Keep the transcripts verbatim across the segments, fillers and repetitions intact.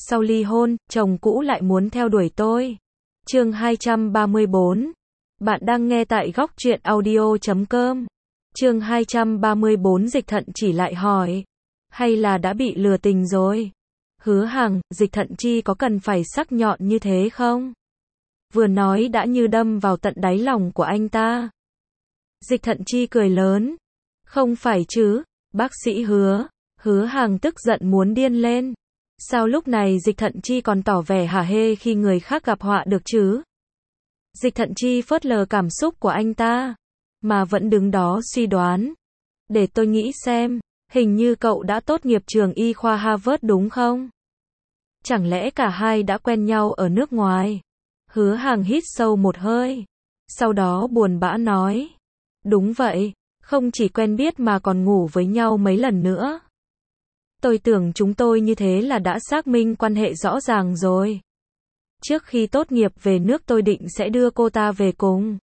sau ly hôn, chồng cũ lại muốn theo đuổi tôi. Chương hai trăm ba mươi bốn. Bạn đang nghe tại góc truyện audio chấm com. Chương hai trăm ba mươi bốn. Dịch Thận Chỉ lại hỏi, hay là đã bị lừa tình rồi? Hứa Hằng, Dịch Thận Chi có cần phải sắc nhọn như thế không? Vừa nói đã như đâm vào tận đáy lòng của anh ta. Dịch Thận Chi cười lớn. Không phải chứ, bác sĩ Hứa. Hứa Hằng tức giận muốn điên lên. Sao lúc này Dịch Thận Chi còn tỏ vẻ hả hê khi người khác gặp họa được chứ? Dịch Thận Chi phớt lờ cảm xúc của anh ta, mà vẫn đứng đó suy đoán. Để tôi nghĩ xem, hình như cậu đã tốt nghiệp trường y khoa Harvard đúng không? Chẳng lẽ cả hai đã quen nhau ở nước ngoài? Hứa Hằng hít sâu một hơi, sau đó buồn bã nói. Đúng vậy, không chỉ quen biết mà còn ngủ với nhau mấy lần nữa. Tôi tưởng chúng tôi như thế là đã xác minh quan hệ rõ ràng rồi. Trước khi tốt nghiệp về nước tôi định sẽ đưa cô ta về cùng.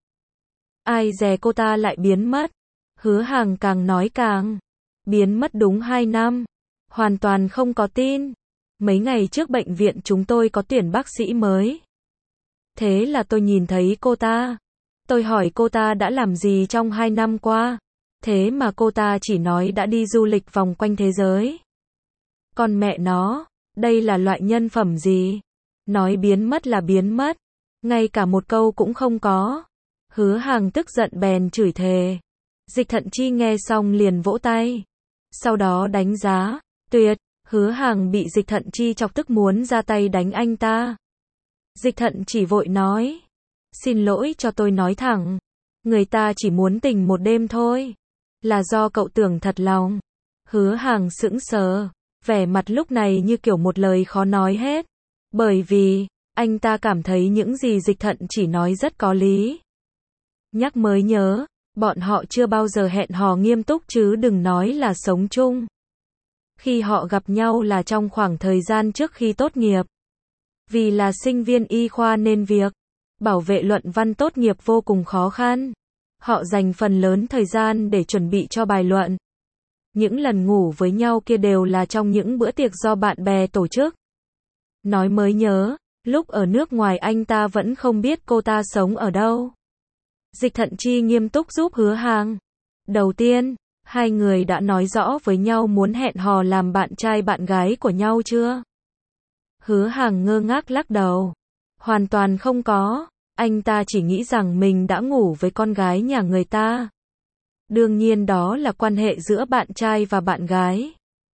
Ai dè cô ta lại biến mất. Hứa Hằng càng nói càng biến mất đúng hai năm. Hoàn toàn không có tin. Mấy ngày trước bệnh viện chúng tôi có tuyển bác sĩ mới. Thế là tôi nhìn thấy cô ta. Tôi hỏi cô ta đã làm gì trong hai năm qua. Thế mà cô ta chỉ nói đã đi du lịch vòng quanh thế giới. Còn mẹ nó, đây là loại nhân phẩm gì? Nói biến mất là biến mất. Ngay cả một câu cũng không có. Hứa Hằng tức giận bèn chửi thề. Dịch Thận Chi nghe xong liền vỗ tay. Sau đó đánh giá. Tuyệt. Hứa Hằng bị Dịch Thận Chi chọc tức muốn ra tay đánh anh ta. Dịch Thận chỉ vội nói. Xin lỗi cho tôi nói thẳng. Người ta chỉ muốn tình một đêm thôi. Là do cậu tưởng thật lòng. Hứa Hằng sững sờ. Vẻ mặt lúc này như kiểu một lời khó nói hết. Bởi vì, anh ta cảm thấy những gì Dịch Thận chỉ nói rất có lý. Nhắc mới nhớ, bọn họ chưa bao giờ hẹn hò nghiêm túc chứ đừng nói là sống chung. Khi họ gặp nhau là trong khoảng thời gian trước khi tốt nghiệp. Vì là sinh viên y khoa nên việc bảo vệ luận văn tốt nghiệp vô cùng khó khăn. Họ dành phần lớn thời gian để chuẩn bị cho bài luận. Những lần ngủ với nhau kia đều là trong những bữa tiệc do bạn bè tổ chức. Nói mới nhớ, lúc ở nước ngoài anh ta vẫn không biết cô ta sống ở đâu. Dịch Thận Chi nghiêm túc giúp Hứa Hằng. Đầu tiên, hai người đã nói rõ với nhau muốn hẹn hò làm bạn trai bạn gái của nhau chưa? Hứa Hằng ngơ ngác lắc đầu. Hoàn toàn không có, anh ta chỉ nghĩ rằng mình đã ngủ với con gái nhà người ta. Đương nhiên đó là quan hệ giữa bạn trai và bạn gái.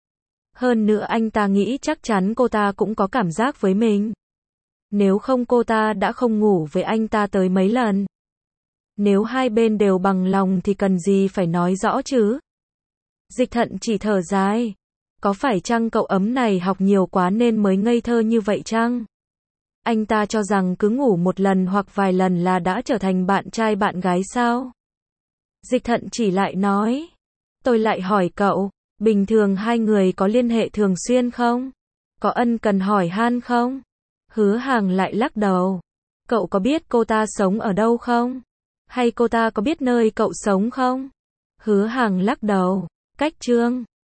Hơn nữa anh ta nghĩ chắc chắn cô ta cũng có cảm giác với mình. Nếu không cô ta đã không ngủ với anh ta tới mấy lần. Nếu hai bên đều bằng lòng thì cần gì phải nói rõ chứ? Dịch Thận chỉ thở dài. Có phải chăng cậu ấm này học nhiều quá nên mới ngây thơ như vậy chăng? Anh ta cho rằng cứ ngủ một lần hoặc vài lần là đã trở thành bạn trai bạn gái sao? Dịch Thận chỉ lại nói. Tôi lại hỏi cậu, bình thường hai người có liên hệ thường xuyên không? Có ân cần hỏi han không? Hứa Hằng lại lắc đầu. Cậu có biết cô ta sống ở đâu không? Hay cô ta có biết nơi cậu sống không? Hứa Hằng lắc đầu. Cách chương